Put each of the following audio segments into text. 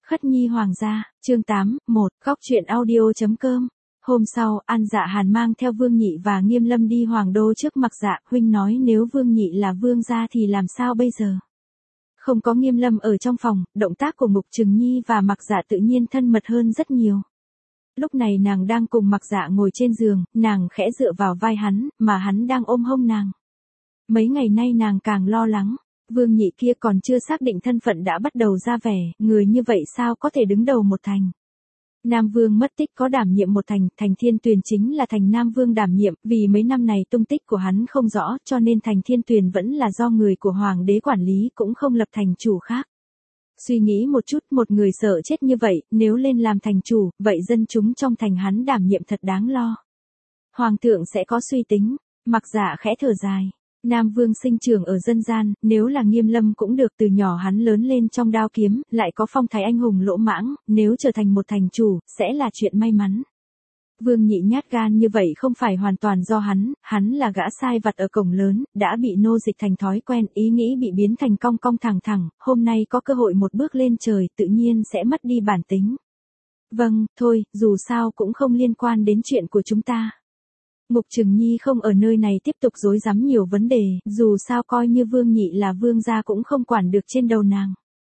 Khất Nhi Hoàng gia, chương 8, 1, góc truyện audio.com. Hôm sau, An Dạ Hàn mang theo Vương Nhị và Nghiêm Lâm đi Hoàng đô trước Mặc Dạ, huynh nói nếu Vương Nhị là vương gia thì làm sao bây giờ? Không có Nghiêm Lâm ở trong phòng, động tác của Mục Trừng Nhi và Mặc Dạ tự nhiên thân mật hơn rất nhiều. Lúc này nàng đang cùng Mặc Dạ ngồi trên giường, nàng khẽ dựa vào vai hắn, mà hắn đang ôm hông nàng. Mấy ngày nay nàng càng lo lắng. Vương Nhị kia còn chưa xác định thân phận đã bắt đầu ra vẻ, người như vậy sao có thể đứng đầu một thành. Nam Vương mất tích có đảm nhiệm một thành, thành Thiên Tuyền chính là thành Nam Vương đảm nhiệm, vì mấy năm này tung tích của hắn không rõ cho nên thành Thiên Tuyền vẫn là do người của Hoàng đế quản lý cũng không lập thành chủ khác. Suy nghĩ một chút, một người sợ chết như vậy, nếu lên làm thành chủ, vậy dân chúng trong thành hắn đảm nhiệm thật đáng lo. Hoàng thượng sẽ có suy tính, Mặc Dạ khẽ thở dài. Nam Vương sinh trưởng ở dân gian, nếu là Nghiêm Lâm cũng được, từ nhỏ hắn lớn lên trong đao kiếm, lại có phong thái anh hùng lỗ mãng, nếu trở thành một thành chủ, sẽ là chuyện may mắn. Vương Nhị nhát gan như vậy không phải hoàn toàn do hắn là gã sai vặt ở cổng lớn, đã bị nô dịch thành thói quen, ý nghĩ bị biến thành cong cong thẳng thẳng, hôm nay có cơ hội một bước lên trời, tự nhiên sẽ mất đi bản tính. Vâng, thôi, dù sao cũng không liên quan đến chuyện của chúng ta. Mục Trừng Nhi không ở nơi này tiếp tục rối rắm nhiều vấn đề, dù sao coi như Vương Nhị là vương gia cũng không quản được trên đầu nàng.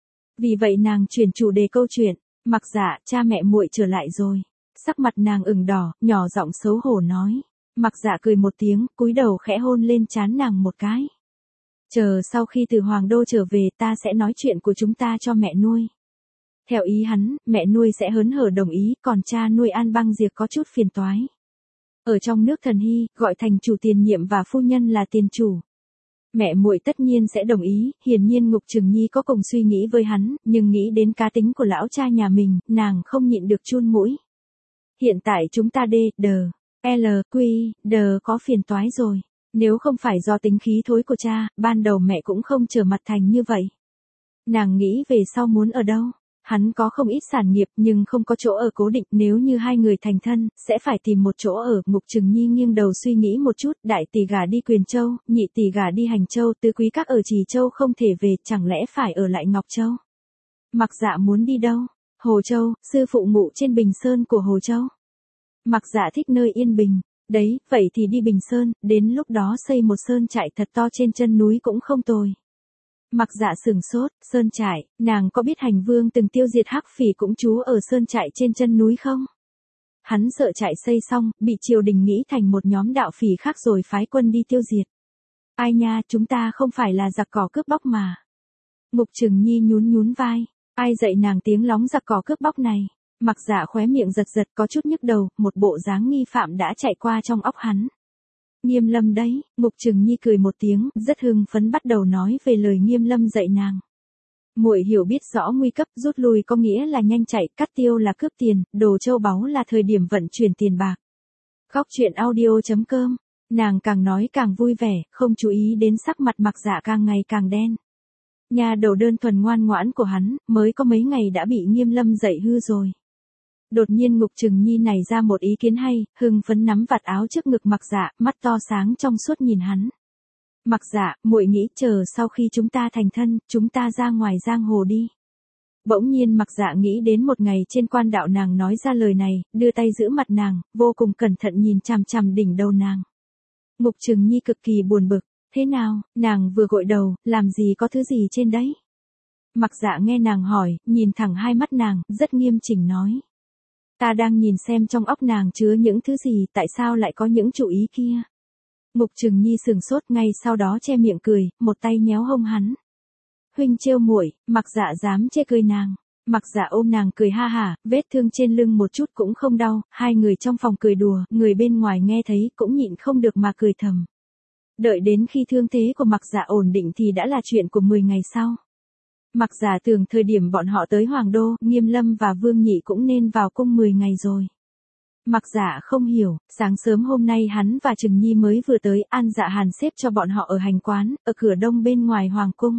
Vì vậy nàng chuyển chủ đề câu chuyện, Mặc Dạ, cha mẹ muội trở lại rồi. Sắc mặt nàng ửng đỏ, nhỏ giọng xấu hổ nói. Mặc Dạ cười một tiếng, cúi đầu khẽ hôn lên trán nàng một cái. Chờ sau khi từ Hoàng đô trở về ta sẽ nói chuyện của chúng ta cho mẹ nuôi. Theo ý hắn, mẹ nuôi sẽ hớn hở đồng ý, còn cha nuôi An Băng Diệp có chút phiền toái. Ở trong nước Thần Hy, gọi thành chủ tiền nhiệm và phu nhân là tiền chủ. Mẹ muội tất nhiên sẽ đồng ý, hiển nhiên Ngục Trừng Nhi có cùng suy nghĩ với hắn, nhưng nghĩ đến cá tính của lão cha nhà mình, nàng không nhịn được chun mũi. Hiện tại chúng ta có phiền toái rồi. Nếu không phải do tính khí thối của cha, ban đầu mẹ cũng không trở mặt thành như vậy. Nàng nghĩ về sau muốn ở đâu? Hắn có không ít sản nghiệp nhưng không có chỗ ở cố định, nếu như hai người thành thân, sẽ phải tìm một chỗ ở. Ngục Trừng Nhi nghiêng đầu suy nghĩ một chút, đại tỷ gả đi Quyền Châu, nhị tỷ gả đi Hành Châu, tứ quý các ở Trì Châu không thể về, chẳng lẽ phải ở lại Ngọc Châu? Mặc Dạ muốn đi đâu? Hồ Châu, sư phụ ngụ trên Bình Sơn của Hồ Châu. Mặc Dạ thích nơi yên bình, đấy, vậy thì đi Bình Sơn, đến lúc đó xây một sơn trại thật to trên chân núi cũng không tồi. Mặc Dạ sửng sốt, sơn trại, nàng có biết Hành Vương từng tiêu diệt Hắc Phỉ cũng trú ở sơn trại trên chân núi không? Hắn sợ trại xây xong, bị triều đình nghĩ thành một nhóm đạo phỉ khác rồi phái quân đi tiêu diệt. Ai nha, chúng ta không phải là giặc cỏ cướp bóc mà. Mục Trừng Nhi nhún vai, ai dạy nàng tiếng lóng giặc cỏ cướp bóc này? Mặc Dạ khóe miệng giật giật có chút nhức đầu, một bộ dáng nghi phạm đã chạy qua trong óc hắn. Nghiêm Lâm đấy, Mục Trừng Nhi cười một tiếng, rất hưng phấn bắt đầu nói về lời Nghiêm Lâm dạy nàng. Muội hiểu biết rõ nguy cấp, rút lui có nghĩa là nhanh chạy, cắt tiêu là cướp tiền, đồ châu báu là thời điểm vận chuyển tiền bạc. Góc truyện audio.com, nàng càng nói càng vui vẻ, không chú ý đến sắc mặt Mặc Dạ càng ngày càng đen. Nhà đầu đơn thuần ngoan ngoãn của hắn, mới có mấy ngày đã bị Nghiêm Lâm dạy hư rồi. Đột nhiên Ngục Trừng Nhi này ra một ý kiến hay, hưng phấn nắm vạt áo trước ngực Mặc Dạ, mắt to sáng trong suốt nhìn hắn. Mặc Dạ, muội nghĩ chờ sau khi chúng ta thành thân, chúng ta ra ngoài giang hồ đi. Bỗng nhiên Mặc Dạ nghĩ đến một ngày trên quan đạo nàng nói ra lời này, đưa tay giữ mặt nàng, vô cùng cẩn thận nhìn chằm chằm đỉnh đầu nàng. Ngục Trừng Nhi cực kỳ buồn bực, thế nào, nàng vừa gội đầu, làm gì có thứ gì trên đấy? Mặc Dạ nghe nàng hỏi, nhìn thẳng hai mắt nàng, rất nghiêm chỉnh nói. Ta đang nhìn xem trong óc nàng chứa những thứ gì, tại sao lại có những chủ ý kia. Mục Trừng Nhi sừng sốt, ngay sau đó che miệng cười, một tay nhéo hông hắn. Huynh trêu muội, Mặc Dạ dám chê cười nàng. Mặc Dạ ôm nàng cười ha hả, vết thương trên lưng một chút cũng không đau, hai người trong phòng cười đùa, người bên ngoài nghe thấy cũng nhịn không được mà cười thầm. Đợi đến khi thương thế của Mặc Dạ ổn định thì đã là chuyện của 10 ngày sau. Mặc Dạ tưởng thời điểm bọn họ tới Hoàng đô, Nghiêm Lâm và Vương Nhị cũng nên vào cung 10 ngày rồi. Mặc Dạ không hiểu, sáng sớm hôm nay hắn và Trừng Nhi mới vừa tới, An Dạ Hàn xếp cho bọn họ ở hành quán, ở cửa đông bên ngoài Hoàng cung.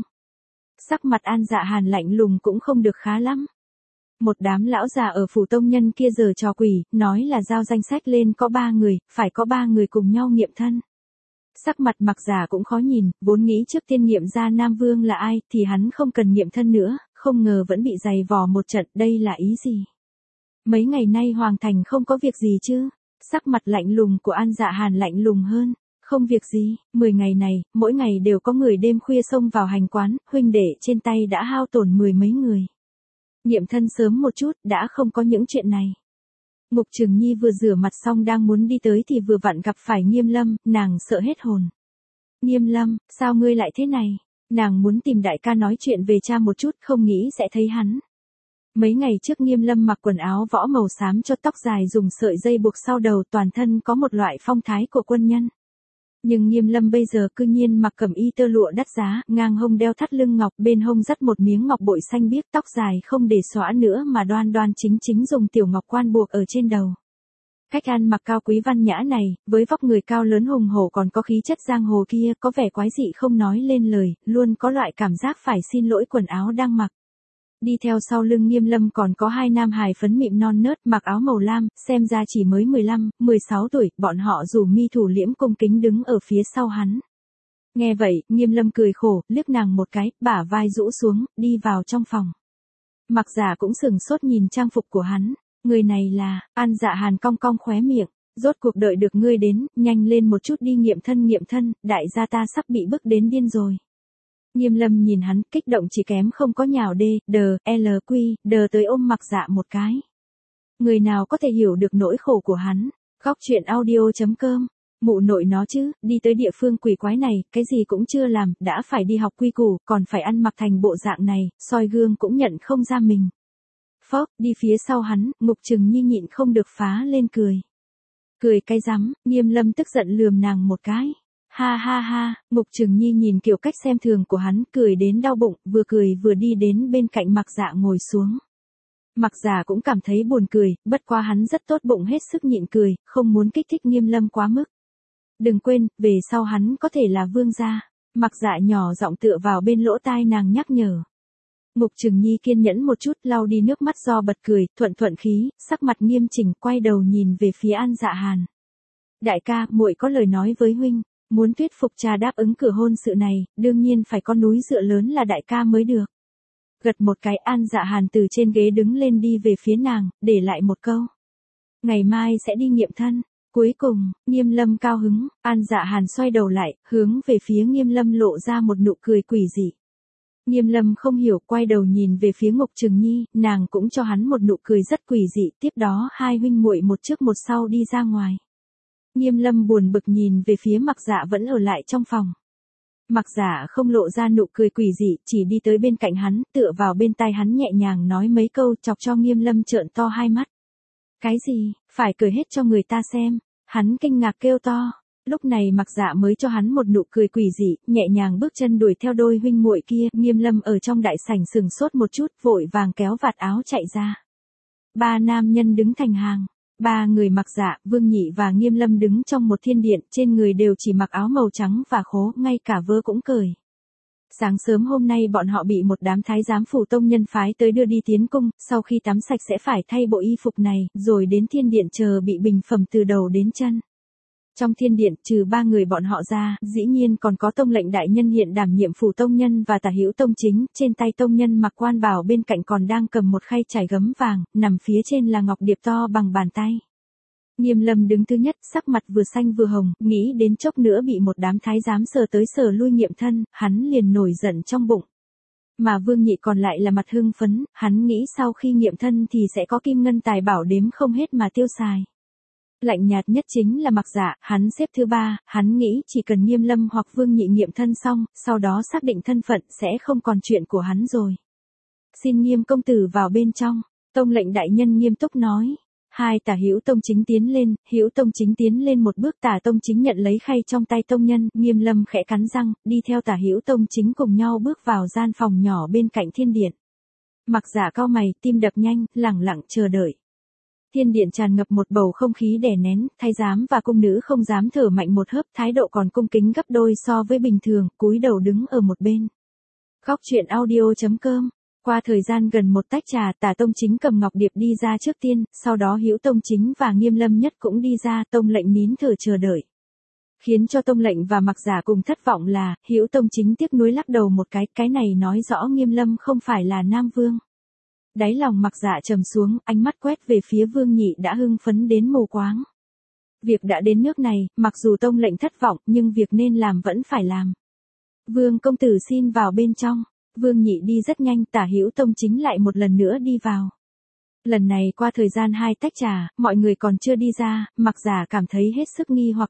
Sắc mặt An Dạ Hàn lạnh lùng cũng không được khá lắm. Một đám lão già ở phủ tông nhân kia giờ trò quỷ, nói là giao danh sách lên có 3 người, phải có 3 người cùng nhau nghiệm thân. Sắc mặt Mặc Dạ cũng khó nhìn, vốn nghĩ trước tiên nghiệm ra Nam Vương là ai, thì hắn không cần nghiệm thân nữa, không ngờ vẫn bị giày vò một trận, đây là ý gì? Mấy ngày nay Hoàng Thành không có việc gì chứ? Sắc mặt lạnh lùng của An Dạ Hàn lạnh lùng hơn. Không việc gì, 10 ngày này, mỗi ngày đều có người đêm khuya xông vào hành quán, huynh đệ trên tay đã hao tổn 10 mấy người. Nghiệm thân sớm một chút, đã không có những chuyện này. Mục Trường Nhi vừa rửa mặt xong đang muốn đi tới thì vừa vặn gặp phải Nghiêm Lâm, nàng sợ hết hồn. Nghiêm Lâm, sao ngươi lại thế này? Nàng muốn tìm đại ca nói chuyện về cha một chút, không nghĩ sẽ thấy hắn. Mấy ngày trước Nghiêm Lâm mặc quần áo võ màu xám cho tóc dài, dùng sợi dây buộc sau đầu, toàn thân có một loại phong thái của quân nhân. Nhưng Nghiêm Lâm bây giờ cư nhiên mặc cẩm y tơ lụa đắt giá, ngang hông đeo thắt lưng ngọc, bên hông dắt một miếng ngọc bội xanh biếc, tóc dài không để xõa nữa mà đoan đoan chính chính dùng tiểu ngọc quan buộc ở trên đầu. Cách ăn mặc cao quý văn nhã này, với vóc người cao lớn hùng hổ còn có khí chất giang hồ kia, có vẻ quái dị không nói lên lời, luôn có loại cảm giác phải xin lỗi quần áo đang mặc. Đi theo sau lưng Nghiêm Lâm còn có hai nam hài phấn mịn non nớt, mặc áo màu lam, xem ra chỉ mới 15, 16 tuổi, bọn họ rủ mi thủ liễm cung kính đứng ở phía sau hắn. Nghe vậy, Nghiêm Lâm cười khổ, liếc nàng một cái, bả vai rũ xuống, đi vào trong phòng. Mặc Giả cũng sừng sốt nhìn trang phục của hắn, người này là, An Dạ Hàn cong cong khóe miệng, rốt cuộc đợi được ngươi đến, nhanh lên một chút đi nghiệm thân, đại gia ta sắp bị bức đến điên rồi. Nghiêm Lâm nhìn hắn, kích động chỉ kém không có nhào đờ tới ôm Mặc Dạ một cái. Người nào có thể hiểu được nỗi khổ của hắn? Góc chuyện audio.com. Mụ nội nó chứ, đi tới địa phương quỷ quái này, cái gì cũng chưa làm, đã phải đi học quy củ, còn phải ăn mặc thành bộ dạng này, soi gương cũng nhận không ra mình. Phốc, đi phía sau hắn, Mục Trừng Nhi nhịn không được phá lên cười. Cười cái rắm, Nghiêm Lâm tức giận lườm nàng một cái. Ha ha ha, Mục Trừng Nhi nhìn kiểu cách xem thường của hắn, cười đến đau bụng, vừa cười vừa đi đến bên cạnh Mặc Dạ ngồi xuống. Mặc Dạ cũng cảm thấy buồn cười, bất quá hắn rất tốt bụng hết sức nhịn cười, không muốn kích thích Nghiêm Lâm quá mức. Đừng quên, về sau hắn có thể là vương gia. Mặc Dạ nhỏ giọng tựa vào bên lỗ tai nàng nhắc nhở. Mục Trừng Nhi kiên nhẫn một chút, lau đi nước mắt do bật cười, thuận khí, sắc mặt nghiêm chỉnh, quay đầu nhìn về phía An Dạ Hàn. Đại ca, muội có lời nói với huynh. Muốn thuyết phục cha đáp ứng cửa hôn sự này, đương nhiên phải có núi dựa lớn là đại ca mới được. Gật một cái, An Dạ Hàn từ trên ghế đứng lên đi về phía nàng, để lại một câu. Ngày mai sẽ đi nghiệm thân. Cuối cùng, Nghiêm Lâm cao hứng, An Dạ Hàn xoay đầu lại, hướng về phía Nghiêm Lâm lộ ra một nụ cười quỷ dị. Nghiêm Lâm không hiểu, quay đầu nhìn về phía Mục Trừng Nhi, nàng cũng cho hắn một nụ cười rất quỷ dị, tiếp đó hai huynh muội một trước một sau đi ra ngoài. Nghiêm Lâm buồn bực nhìn về phía Mặc Dạ vẫn ở lại trong phòng. Mặc Dạ không lộ ra nụ cười quỷ dị, chỉ đi tới bên cạnh hắn, tựa vào bên tai hắn nhẹ nhàng nói mấy câu, chọc cho Nghiêm Lâm trợn to hai mắt. Cái gì, phải cười hết cho người ta xem, hắn kinh ngạc kêu to. Lúc này Mặc Dạ mới cho hắn một nụ cười quỷ dị, nhẹ nhàng bước chân đuổi theo đôi huynh muội kia. Nghiêm Lâm ở trong đại sảnh sừng sốt một chút, vội vàng kéo vạt áo chạy ra. Ba nam nhân đứng thành hàng. Ba người Mặc Dạ, Vương Nhị và Nghiêm Lâm đứng trong một thiên điện, trên người đều chỉ mặc áo màu trắng và khố, ngay cả vớ cũng cởi. Sáng sớm hôm nay bọn họ bị một đám thái giám phủ tông nhân phái tới đưa đi tiến cung, sau khi tắm sạch sẽ phải thay bộ y phục này, rồi đến thiên điện chờ bị bình phẩm từ đầu đến chân. Trong thiên điện, trừ ba người bọn họ ra, dĩ nhiên còn có tông lệnh đại nhân hiện đảm nhiệm phủ tông nhân và tả hữu tông chính, trên tay tông nhân mặc quan bào, bên cạnh còn đang cầm một khay trải gấm vàng, nằm phía trên là ngọc điệp to bằng bàn tay. Nghiêm Lâm đứng thứ nhất, sắc mặt vừa xanh vừa hồng, nghĩ đến chốc nữa bị một đám thái giám sờ tới sờ lui nghiệm thân, hắn liền nổi giận trong bụng. Mà Vương Nhị còn lại là mặt hưng phấn, hắn nghĩ sau khi nghiệm thân thì sẽ có kim ngân tài bảo đếm không hết mà tiêu xài. Lạnh nhạt nhất chính là Mặc Dạ, hắn xếp thứ ba, hắn nghĩ chỉ cần Nghiêm Lâm hoặc Vương Nhị nghiệm thân xong, sau đó xác định thân phận sẽ không còn chuyện của hắn rồi. Xin Nghiêm công tử vào bên trong, tông lệnh đại nhân nghiêm túc nói. Hai tả hữu tông chính tiến lên, hữu tông chính tiến lên một bước, tả tông chính nhận lấy khay trong tay tông nhân, Nghiêm Lâm khẽ cắn răng, đi theo tả hữu tông chính cùng nhau bước vào gian phòng nhỏ bên cạnh thiên điện. Mặc Dạ cau mày, tim đập nhanh, lẳng lặng chờ đợi. Thiên điện tràn ngập một bầu không khí đè nén, thái giám và cung nữ không dám thở mạnh một hớp, thái độ còn cung kính gấp đôi so với bình thường, cúi đầu đứng ở một bên. Góc chuyện audio.com. Qua thời gian gần một tách trà, tả tông chính cầm ngọc điệp đi ra trước tiên, sau đó hữu tông chính và Nghiêm Lâm nhất cũng đi ra, tông lệnh nín thở chờ đợi. Khiến cho Tông Lệnh và Mặc Giả cùng thất vọng là, Hữu Tông Chính tiếc nuối lắc đầu một cái này nói rõ Nghiêm Lâm không phải là Nam Vương. Đáy lòng Mặc Giả trầm xuống, ánh mắt quét về phía Vương Nhị đã hưng phấn đến mù quáng. Việc đã đến nước này, mặc dù Tông Lệnh thất vọng, nhưng việc nên làm vẫn phải làm. Vương công tử xin vào bên trong. Vương Nhị đi rất nhanh, Tả Hữu Tông Chính lại một lần nữa đi vào. Lần này qua thời gian 2 tách trà, mọi người còn chưa đi ra, Mặc Giả cảm thấy hết sức nghi hoặc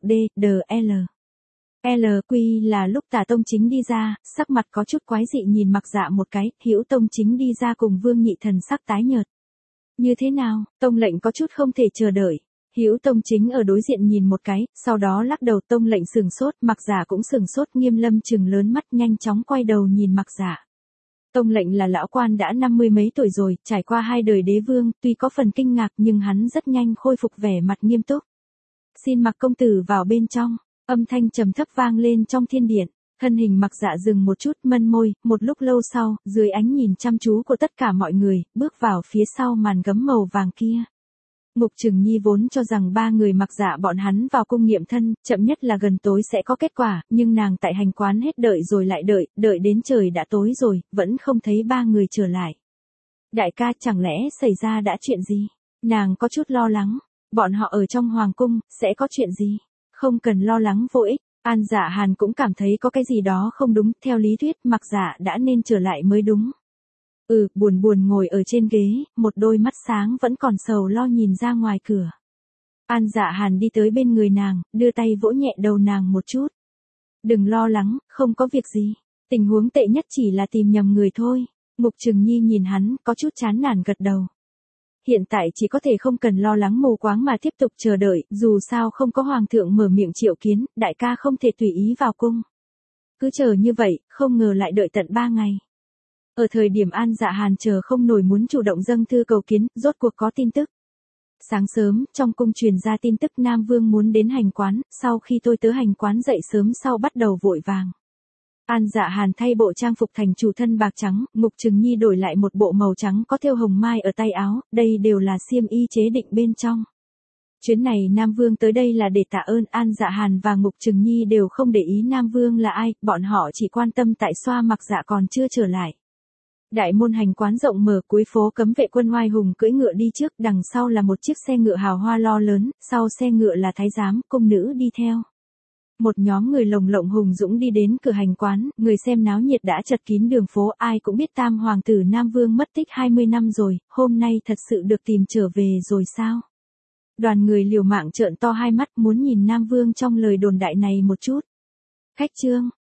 quy là lúc Tả Tông Chính đi ra, sắc mặt có chút quái dị nhìn Mặc Giả một cái, Hữu Tông Chính đi ra cùng Vương Nhị thần sắc tái nhợt. Như thế nào? Tông Lệnh có chút không thể chờ đợi. Hữu Tông Chính ở đối diện nhìn một cái, sau đó lắc đầu. Tông Lệnh sừng sốt, Mặc Giả cũng sừng sốt. Nghiêm Lâm trừng lớn mắt nhanh chóng quay đầu nhìn Mặc Giả. Tông Lệnh là lão quan đã 50 mấy tuổi rồi, trải qua 2 đời đế vương, tuy có phần kinh ngạc nhưng hắn rất nhanh khôi phục vẻ mặt nghiêm túc. Xin Mặc công tử vào bên trong, âm thanh trầm thấp vang lên trong thiên điện. Thân hình Mặc Dạ dừng một chút, mân môi, một lúc lâu sau, dưới ánh nhìn chăm chú của tất cả mọi người, bước vào phía sau màn gấm màu vàng kia. Mục Trừng Nhi vốn cho rằng 3 người Mặc Dạ bọn hắn vào cung nghiệm thân, chậm nhất là gần tối sẽ có kết quả, nhưng nàng tại hành quán hết đợi rồi lại đợi đến trời đã tối rồi, vẫn không thấy 3 người trở lại. Đại ca, chẳng lẽ xảy ra đã chuyện gì? Nàng có chút lo lắng, bọn họ ở trong hoàng cung, sẽ có chuyện gì? Không cần lo lắng vô ích. An Dạ Hàn cũng cảm thấy có cái gì đó không đúng, theo lý thuyết Mặc Dạ đã nên trở lại mới đúng. Buồn ngồi ở trên ghế, một đôi mắt sáng vẫn còn sầu lo nhìn ra ngoài cửa. An Dạ Hàn đi tới bên người nàng, đưa tay vỗ nhẹ đầu nàng một chút. Đừng lo lắng, không có việc gì. Tình huống tệ nhất chỉ là tìm nhầm người thôi. Mục Trừng Nhi nhìn hắn, có chút chán nản gật đầu. Hiện tại chỉ có thể không cần lo lắng mù quáng mà tiếp tục chờ đợi, dù sao không có hoàng thượng mở miệng triệu kiến, đại ca không thể tùy ý vào cung. Cứ chờ như vậy, không ngờ lại đợi tận 3 ngày. Ở thời điểm An Dạ Hàn chờ không nổi muốn chủ động dâng thư cầu kiến, rốt cuộc có tin tức. Sáng sớm, trong cung truyền ra tin tức Nam Vương muốn đến hành quán, sau khi tôi tớ hành quán dậy sớm sau bắt đầu vội vàng. An Dạ Hàn thay bộ trang phục thành chủ thân bạc trắng, Mục Trừng Nhi đổi lại một bộ màu trắng có thêu hồng mai ở tay áo, đây đều là xiêm y chế định bên trong. Chuyến này Nam Vương tới đây là để tạ ơn. An Dạ Hàn và Mục Trừng Nhi đều không để ý Nam Vương là ai, bọn họ chỉ quan tâm tại Xoa Mặc Dạ còn chưa trở lại. Đại môn hành quán rộng mở, cuối phố cấm vệ quân oai hùng cưỡi ngựa đi trước, đằng sau là một chiếc xe ngựa hào hoa lo lớn, sau xe ngựa là thái giám, cung nữ đi theo. Một nhóm người lồng lộng hùng dũng đi đến cửa hành quán, người xem náo nhiệt đã chật kín đường phố, ai cũng biết Tam hoàng tử Nam Vương mất tích 20 năm rồi, hôm nay thật sự được tìm trở về rồi sao? Đoàn người liều mạng trợn to hai mắt muốn nhìn Nam Vương trong lời đồn đại này một chút. Khách trương,